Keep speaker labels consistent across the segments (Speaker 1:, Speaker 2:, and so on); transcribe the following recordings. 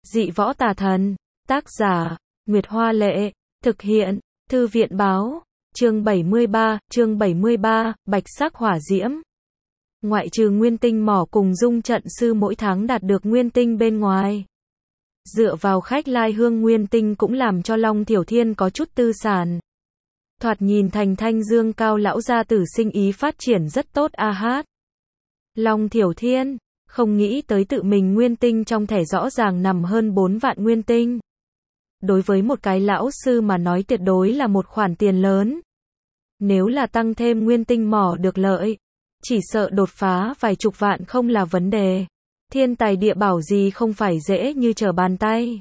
Speaker 1: Dị võ tà thần. Tác giả, Nguyệt Hoa Lệ. Thực hiện, Thư viện Báo. Chương 73, Bạch sắc hỏa diễm. Ngoại trừ nguyên tinh mỏ cùng dung trận sư mỗi tháng đạt được nguyên tinh bên ngoài. Dựa vào khách lai hương nguyên tinh cũng làm cho Long Thiểu Thiên có chút tư sản. Thoạt nhìn thành thanh dương cao lão gia tử sinh ý phát triển rất tốt a hát. Long Thiểu Thiên, không nghĩ tới tự mình nguyên tinh trong thẻ rõ ràng nằm hơn 4 vạn nguyên tinh. Đối với một cái lão sư mà nói tuyệt đối là một khoản tiền lớn. Nếu là tăng thêm nguyên tinh mỏ được lợi, chỉ sợ đột phá vài chục vạn không là vấn đề. Thiên tài địa bảo gì không phải dễ như trở bàn tay.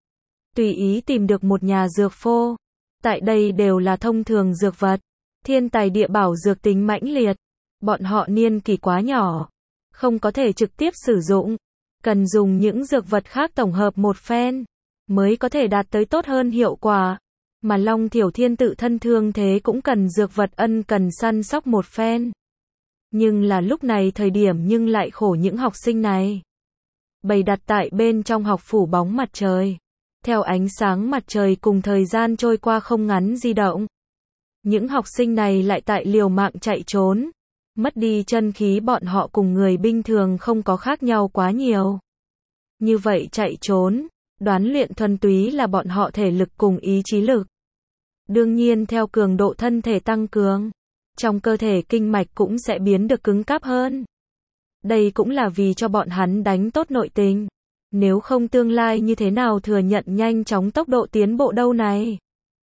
Speaker 1: Tùy ý tìm được một nhà dược phô. Tại đây đều là thông thường dược vật. Thiên tài địa bảo dược tính mãnh liệt. Bọn họ niên kỳ quá nhỏ, không có thể trực tiếp sử dụng. Cần dùng những dược vật khác tổng hợp một phen, mới có thể đạt tới tốt hơn hiệu quả. Mà Long Thiểu Thiên tự thân thương thế cũng cần dược vật ân cần săn sóc một phen. Nhưng là lúc này thời điểm nhưng lại khổ những học sinh này. Bày đặt tại bên trong học phủ bóng mặt trời. Theo ánh sáng mặt trời cùng thời gian trôi qua không ngắn di động. Những học sinh này lại tại liều mạng chạy trốn. Mất đi chân khí bọn họ cùng người bình thường không có khác nhau quá nhiều. Như vậy chạy trốn, đoán luyện thuần túy là bọn họ thể lực cùng ý chí lực. Đương nhiên theo cường độ thân thể tăng cường, trong cơ thể kinh mạch cũng sẽ biến được cứng cáp hơn. Đây cũng là vì cho bọn hắn đánh tốt nội tình. Nếu không tương lai như thế nào thừa nhận nhanh chóng tốc độ tiến bộ đâu này.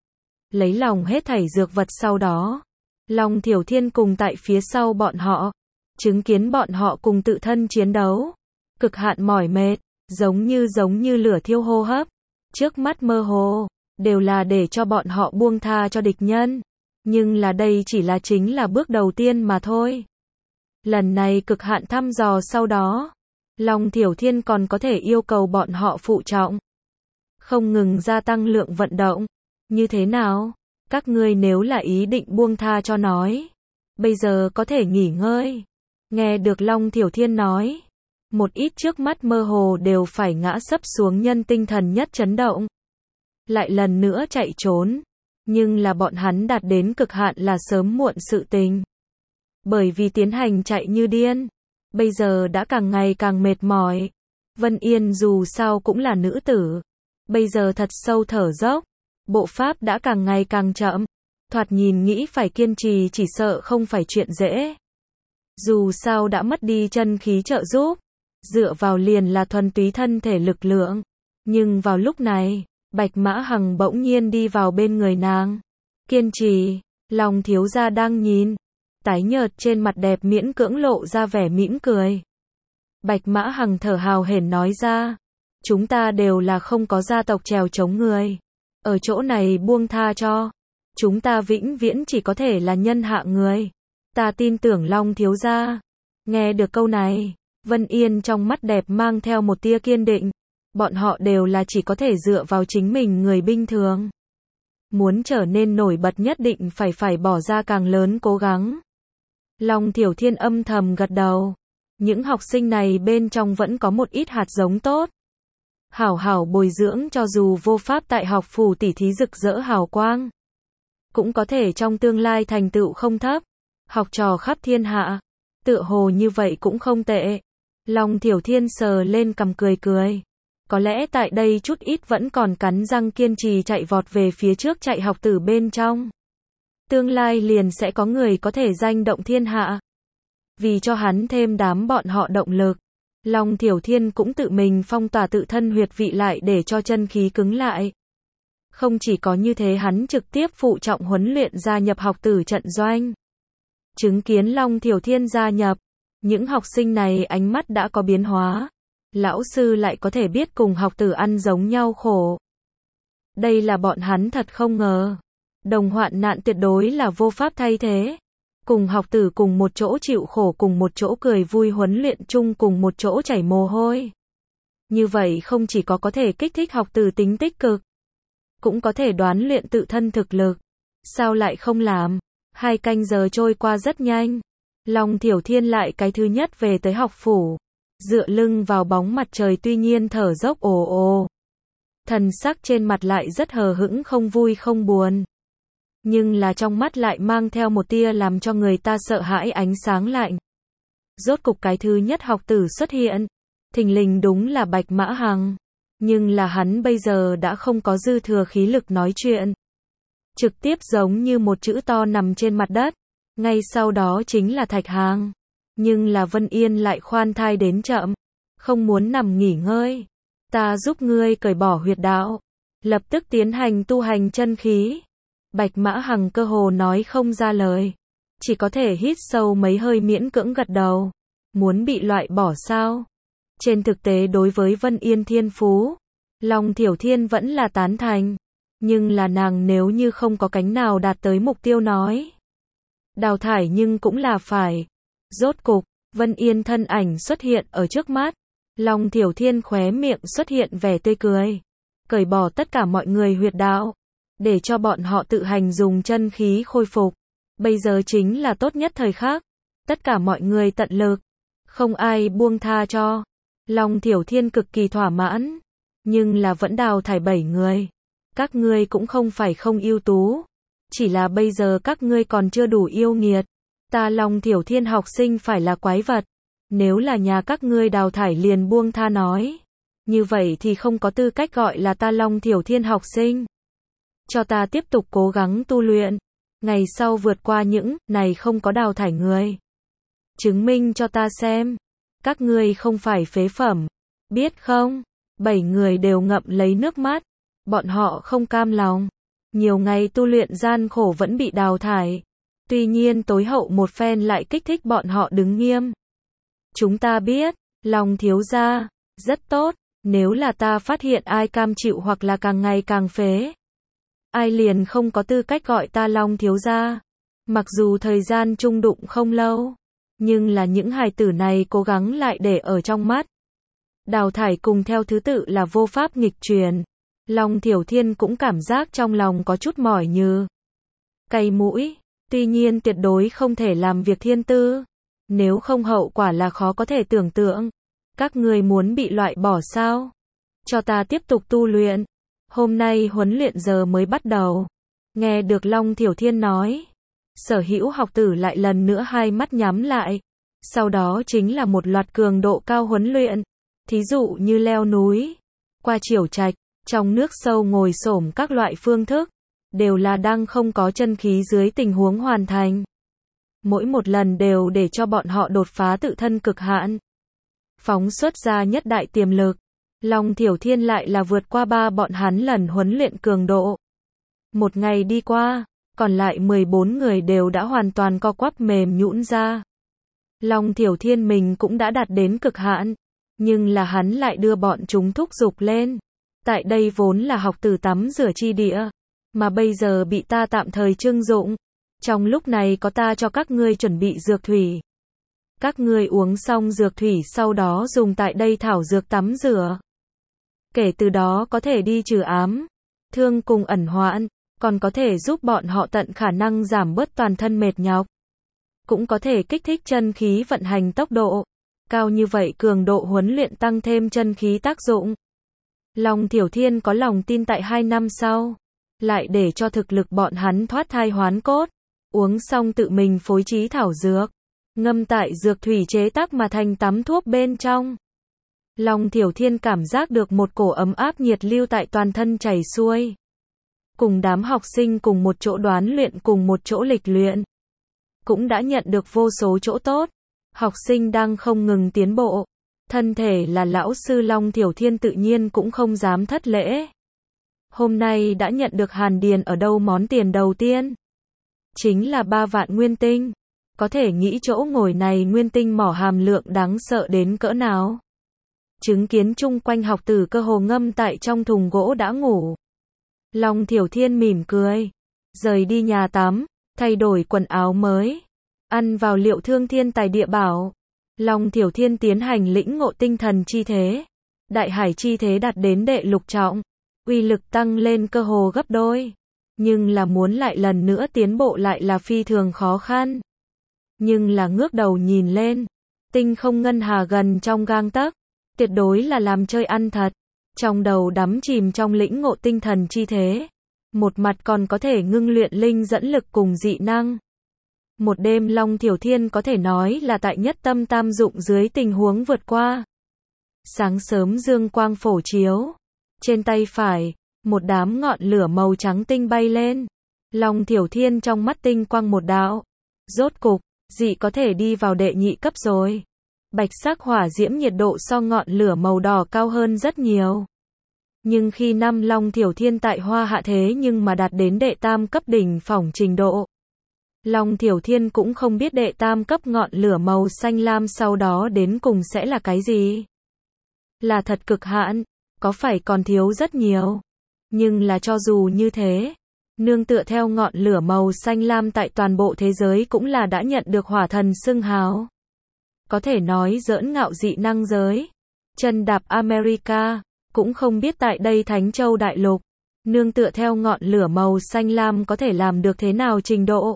Speaker 1: Lấy lòng hết thảy dược vật sau đó. Long Thiểu Thiên cùng tại phía sau bọn họ. Chứng kiến bọn họ cùng tự thân chiến đấu. Cực hạn mỏi mệt, giống như lửa thiêu hô hấp. Trước mắt mơ hồ, đều là để cho bọn họ buông tha cho địch nhân. Nhưng là đây chỉ là chính là bước đầu tiên mà thôi. Lần này cực hạn thăm dò sau đó. Long Thiểu Thiên còn có thể yêu cầu bọn họ phụ trọng. Không ngừng gia tăng lượng vận động. Như thế nào? Các ngươi nếu là ý định buông tha cho nói. Bây giờ có thể nghỉ ngơi. Nghe được Long Thiểu Thiên nói. Một ít trước mắt mơ hồ đều phải ngã sấp xuống nhân tinh thần nhất chấn động. Lại lần nữa chạy trốn. Nhưng là bọn hắn đạt đến cực hạn là sớm muộn sự tình. Bởi vì tiến hành chạy như điên. Bây giờ đã càng ngày càng mệt mỏi. Vân Yên dù sao cũng là nữ tử. Bây giờ thật sâu thở dốc. Bộ pháp đã càng ngày càng chậm. Thoạt nhìn nghĩ phải kiên trì chỉ sợ không phải chuyện dễ. Dù sao đã mất đi chân khí trợ giúp. Dựa vào liền là thuần túy thân thể lực lượng. Nhưng vào lúc này, Bạch Mã Hằng bỗng nhiên đi vào bên người nàng. Kiên trì, Long thiếu gia đang nhìn. Tái nhợt trên mặt đẹp miễn cưỡng lộ ra vẻ mỉm cười. Bạch Mã Hằng thở hào hển nói ra. Chúng ta đều là không có gia tộc trèo chống người. Ở chỗ này buông tha cho. Chúng ta vĩnh viễn chỉ có thể là nhân hạ người. Ta tin tưởng Long thiếu gia. Nghe được câu này, Vân Yên trong mắt đẹp mang theo một tia kiên định. Bọn họ đều là chỉ có thể dựa vào chính mình người bình thường. Muốn trở nên nổi bật nhất định phải bỏ ra càng lớn cố gắng. Long Thiểu Thiên âm thầm gật đầu. Những học sinh này bên trong vẫn có một ít hạt giống tốt. Hảo hảo bồi dưỡng cho dù vô pháp tại học phủ tỉ thí rực rỡ hào quang. Cũng có thể trong tương lai thành tựu không thấp. Học trò khắp thiên hạ. Tựa hồ như vậy cũng không tệ. Long Thiểu Thiên sờ lên cằm cười cười. Có lẽ tại đây chút ít vẫn còn cắn răng kiên trì chạy vọt về phía trước chạy học tử bên trong. Tương lai liền sẽ có người có thể danh động thiên hạ. Vì cho hắn thêm đám bọn họ động lực. Long Thiểu Thiên cũng tự mình phong tỏa tự thân huyệt vị lại để cho chân khí cứng lại. Không chỉ có như thế hắn trực tiếp phụ trọng huấn luyện gia nhập học tử trận doanh. Chứng kiến Long Thiểu Thiên gia nhập. Những học sinh này ánh mắt đã có biến hóa. Lão sư lại có thể biết cùng học tử ăn giống nhau khổ. Đây là bọn hắn thật không ngờ. Đồng hoạn nạn tuyệt đối là vô pháp thay thế. Cùng học tử cùng một chỗ chịu khổ cùng một chỗ cười vui huấn luyện chung cùng một chỗ chảy mồ hôi. Như vậy không chỉ có thể kích thích học tử tính tích cực. Cũng có thể đoán luyện tự thân thực lực. Sao lại không làm? 2 canh giờ trôi qua rất nhanh. Long Thiểu Thiên lại cái thứ nhất về tới học phủ. dựa lưng vào bóng mặt trời tuy nhiên thở dốc ồ ồ. Thần sắc trên mặt lại rất hờ hững không vui không buồn. Nhưng là trong mắt lại mang theo một tia làm cho người ta sợ hãi ánh sáng lạnh. Rốt cục cái thứ nhất học tử xuất hiện. Thình lình đúng là Bạch Mã Hằng. Nhưng là hắn bây giờ đã không có dư thừa khí lực nói chuyện. Trực tiếp giống như một chữ to nằm trên mặt đất. Ngay sau đó chính là Thạch Hằng. Nhưng là Vân Yên lại khoan thai đến chậm. Không muốn nằm nghỉ ngơi. Ta giúp ngươi cởi bỏ huyệt đạo. Lập tức tiến hành tu hành chân khí. Bạch Mã Hằng cơ hồ nói không ra lời. Chỉ có thể hít sâu mấy hơi miễn cưỡng gật đầu. Muốn bị loại bỏ sao? Trên thực tế đối với Vân Yên thiên phú, Long Thiểu Thiên vẫn là tán thành. Nhưng là nàng nếu như không có cánh nào đạt tới mục tiêu nói. Đào thải nhưng cũng là phải. Rốt cục, Vân Yên thân ảnh xuất hiện ở trước mắt. Long Thiểu Thiên khóe miệng xuất hiện vẻ tươi cười. Cởi bỏ tất cả mọi người huyệt đạo. Để cho bọn họ tự hành dùng chân khí khôi phục. Bây giờ chính là tốt nhất thời khắc. Tất cả mọi người tận lực. Không ai buông tha cho. Long Thiểu Thiên cực kỳ thỏa mãn. Nhưng là vẫn đào thải 7 người. Các ngươi cũng không phải không ưu tú. Chỉ là bây giờ các ngươi còn chưa đủ yêu nghiệt. Ta Long Thiểu Thiên học sinh phải là quái vật. Nếu là nhà các ngươi đào thải liền buông tha nói. Như vậy thì không có tư cách gọi là ta Long Thiểu Thiên học sinh. Cho ta tiếp tục cố gắng tu luyện. Ngày sau vượt qua những này không có đào thải người. Chứng minh cho ta xem. Các ngươi không phải phế phẩm. Biết không? 7 người đều ngậm lấy nước mắt. Bọn họ không cam lòng. Nhiều ngày tu luyện gian khổ vẫn bị đào thải. Tuy nhiên tối hậu một phen lại kích thích bọn họ đứng nghiêm. Chúng ta biết, Long thiếu gia, rất tốt. Nếu là ta phát hiện ai cam chịu hoặc là càng ngày càng phế. Ai liền không có tư cách gọi ta Long thiếu gia. Mặc dù thời gian chung đụng không lâu. Nhưng là những hài tử này cố gắng lại để ở trong mắt. Đào thải cùng theo thứ tự là vô pháp nghịch truyền. Long Thiểu Thiên cũng cảm giác trong lòng có chút mỏi như cay mũi. Tuy nhiên tuyệt đối không thể làm việc thiên tư. Nếu không hậu quả là khó có thể tưởng tượng. Các người muốn bị loại bỏ sao? Cho ta tiếp tục tu luyện. Hôm nay huấn luyện giờ mới bắt đầu. Nghe được Long Thiểu Thiên nói. Sở hữu học tử lại lần nữa hai mắt nhắm lại. Sau đó chính là một loạt cường độ cao huấn luyện. Thí dụ như leo núi, qua triểu trạch, trong nước sâu ngồi xổm các loại phương thức. Đều là đang không có chân khí dưới tình huống hoàn thành. Mỗi một lần đều để cho bọn họ đột phá tự thân cực hạn. Phóng xuất ra nhất đại tiềm lực. Long Thiểu Thiên lại là vượt qua bọn hắn lần huấn luyện cường độ. Một ngày đi qua, còn lại 14 người đều đã hoàn toàn co quắp mềm nhũn ra. Long Thiểu Thiên mình cũng đã đạt đến cực hạn. Nhưng là hắn lại đưa bọn chúng thúc giục lên. Tại đây vốn là học tử tắm rửa chi địa. Mà bây giờ bị ta tạm thời trưng dụng. Trong lúc này có ta cho các ngươi chuẩn bị dược thủy. Các ngươi uống xong dược thủy sau đó dùng tại đây thảo dược tắm rửa. Kể từ đó có thể đi trừ ám, thương cùng ẩn hoãn, còn có thể giúp bọn họ tận khả năng giảm bớt toàn thân mệt nhọc. Cũng có thể kích thích chân khí vận hành tốc độ. Cao như vậy cường độ huấn luyện tăng thêm chân khí tác dụng. Long Thiểu Thiên có lòng tin tại 2 năm sau. Lại để cho thực lực bọn hắn thoát thai hoán cốt. Uống xong tự mình phối trí thảo dược. Ngâm tại dược thủy chế tác mà thành tắm thuốc bên trong. Long Thiểu Thiên cảm giác được một cổ ấm áp nhiệt lưu tại toàn thân chảy xuôi. Cùng đám học sinh cùng một chỗ đoán luyện cùng một chỗ lịch luyện. Cũng đã nhận được vô số chỗ tốt. Học sinh đang không ngừng tiến bộ. Thân thể là lão sư Long Thiểu Thiên tự nhiên cũng không dám thất lễ. Hôm nay đã nhận được Hàn Điền ở đâu món tiền đầu tiên. Chính là 3 vạn nguyên tinh. Có thể nghĩ chỗ ngồi này nguyên tinh mỏ hàm lượng đáng sợ đến cỡ nào. Chứng kiến chung quanh học tử cơ hồ ngâm tại trong thùng gỗ đã ngủ. Long Thiểu Thiên mỉm cười. Rời đi nhà tắm, thay đổi quần áo mới. Ăn vào liệu thương thiên tài địa bảo. Long Thiểu Thiên tiến hành lĩnh ngộ tinh thần chi thế. Đại hải chi thế đạt đến đệ lục trọng. Uy lực tăng lên cơ hồ gấp đôi. Nhưng là muốn lại lần nữa tiến bộ lại là phi thường khó khăn. Nhưng là ngước đầu nhìn lên. Tinh không ngân hà gần trong gang tấc, tuyệt đối là làm chơi ăn thật. Trong đầu đắm chìm trong lĩnh ngộ tinh thần chi thế, một mặt còn có thể ngưng luyện linh dẫn lực cùng dị năng. Một đêm Long Thiểu Thiên có thể nói là tại nhất tâm tam dụng dưới tình huống vượt qua. Sáng sớm dương quang phổ chiếu, trên tay phải, một đám ngọn lửa màu trắng tinh bay lên. Long Thiểu Thiên trong mắt tinh quang một đạo. Rốt cục, dị có thể đi vào đệ nhị cấp rồi. Bạch sắc hỏa diễm nhiệt độ so ngọn lửa màu đỏ cao hơn rất nhiều. Nhưng khi năm Long Thiểu Thiên tại Hoa Hạ thế nhưng mà đạt đến đệ tam cấp đỉnh phong trình độ. Long Thiểu Thiên cũng không biết đệ tam cấp ngọn lửa màu xanh lam sau đó đến cùng sẽ là cái gì. Là thật cực hạn, có phải còn thiếu rất nhiều. Nhưng là cho dù như thế, nương tựa theo ngọn lửa màu xanh lam tại toàn bộ thế giới cũng là đã nhận được hỏa thần xưng hào. Có thể nói giỡn ngạo dị năng giới. Chân đạp America, cũng không biết tại đây Thánh Châu Đại Lục, nương tựa theo ngọn lửa màu xanh lam có thể làm được thế nào trình độ.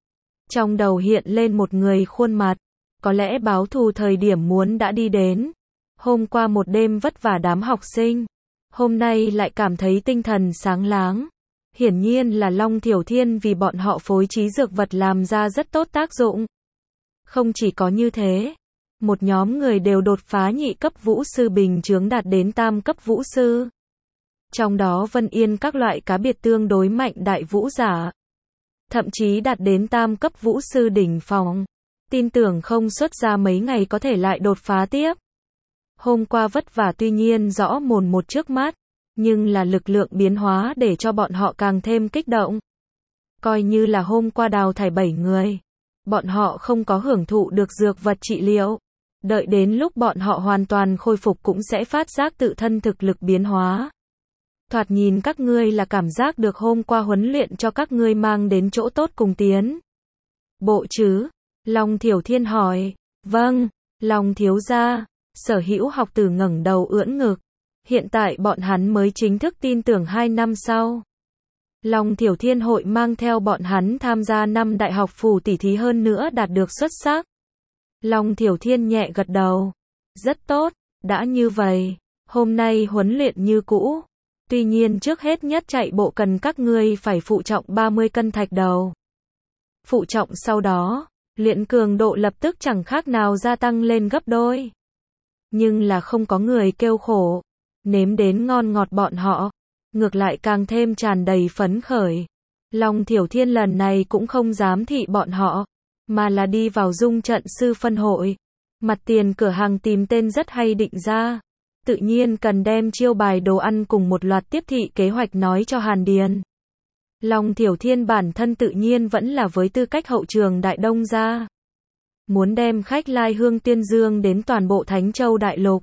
Speaker 1: Trong đầu hiện lên một người khuôn mặt, có lẽ báo thù thời điểm muốn đã đi đến. Hôm qua một đêm vất vả đám học sinh, hôm nay lại cảm thấy tinh thần sáng láng. Hiển nhiên là Long Thiểu Thiên vì bọn họ phối trí dược vật làm ra rất tốt tác dụng. Không chỉ có như thế, một nhóm người đều đột phá nhị cấp vũ sư bình chướng đạt đến tam cấp vũ sư. Trong đó Vân Yên các loại cá biệt tương đối mạnh đại vũ giả, thậm chí đạt đến tam cấp vũ sư đỉnh phong. Tin tưởng không xuất ra mấy ngày có thể lại đột phá tiếp. Hôm qua vất vả tuy nhiên rõ mồn một trước mắt, nhưng là lực lượng biến hóa để cho bọn họ càng thêm kích động. Coi như là hôm qua đào thải 7 người, bọn họ không có hưởng thụ được dược vật trị liệu. Đợi đến lúc bọn họ hoàn toàn khôi phục cũng sẽ phát giác tự thân thực lực biến hóa. Thoạt nhìn các ngươi là cảm giác được hôm qua huấn luyện cho các ngươi mang đến chỗ tốt cùng tiến bộ chứ? Long Thiểu Thiên hỏi. Vâng, Long thiếu gia. Sở Hữu học tử ngẩng đầu ưỡn ngực. Hiện tại bọn hắn mới chính thức tin tưởng 2 năm sau. Long Thiểu Thiên hội mang theo bọn hắn tham gia năm đại học phủ tỷ thí hơn nữa đạt được xuất sắc. Long Thiểu Thiên nhẹ gật đầu. Rất tốt, đã như vậy, hôm nay huấn luyện như cũ. Tuy nhiên trước hết nhất chạy bộ cần các ngươi phải phụ trọng 30 cân thạch đầu. Phụ trọng sau đó, luyện cường độ lập tức chẳng khác nào gia tăng lên gấp đôi. Nhưng là không có người kêu khổ, nếm đến ngon ngọt bọn họ, ngược lại càng thêm tràn đầy phấn khởi. Long Thiểu Thiên lần này cũng không dám thị bọn họ, mà là đi vào dung trận sư phân hội. Mặt tiền cửa hàng tìm tên rất hay định ra. Tự nhiên cần đem chiêu bài đồ ăn cùng một loạt tiếp thị kế hoạch nói cho Hàn Điền. Long Thiểu Thiên bản thân tự nhiên vẫn là với tư cách hậu trường Đại Đông gia. Muốn đem khách lai hương tiên dương đến toàn bộ Thánh Châu Đại Lục.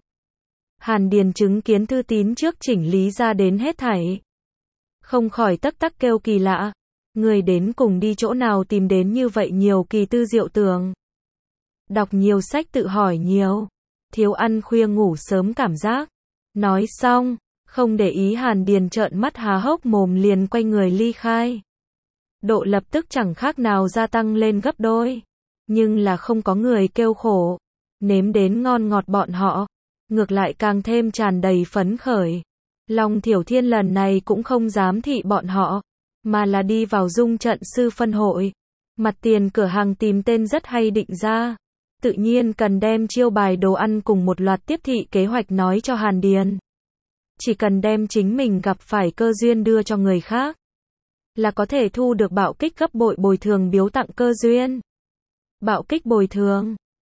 Speaker 1: Hàn Điền chứng kiến thư tín trước chỉnh lý ra đến hết thảy. Không khỏi tắc tắc kêu kỳ lạ. Người đến cùng đi chỗ nào tìm đến như vậy nhiều kỳ tư diệu tưởng. Đọc nhiều sách tự hỏi nhiều. Thiếu ăn khuya ngủ sớm cảm giác. Nói xong, không để ý Hàn Điền trợn mắt há hốc mồm liền quay người ly khai. Độ lập tức chẳng khác nào gia tăng lên gấp đôi. Nhưng là không có người kêu khổ. Nếm đến ngon ngọt bọn họ. Ngược lại càng thêm tràn đầy phấn khởi. Long Thiểu Thiên lần này cũng không dám thị bọn họ, mà là đi vào dung trận sư phân hội. Mặt tiền cửa hàng tìm tên rất hay định ra. Tự nhiên cần đem chiêu bài đồ ăn cùng một loạt tiếp thị kế hoạch nói cho Hàn Điền. Chỉ cần đem chính mình gặp phải cơ duyên đưa cho người khác, là có thể thu được bạo kích gấp bội bồi thường biếu tặng cơ duyên. Bạo kích bồi thường.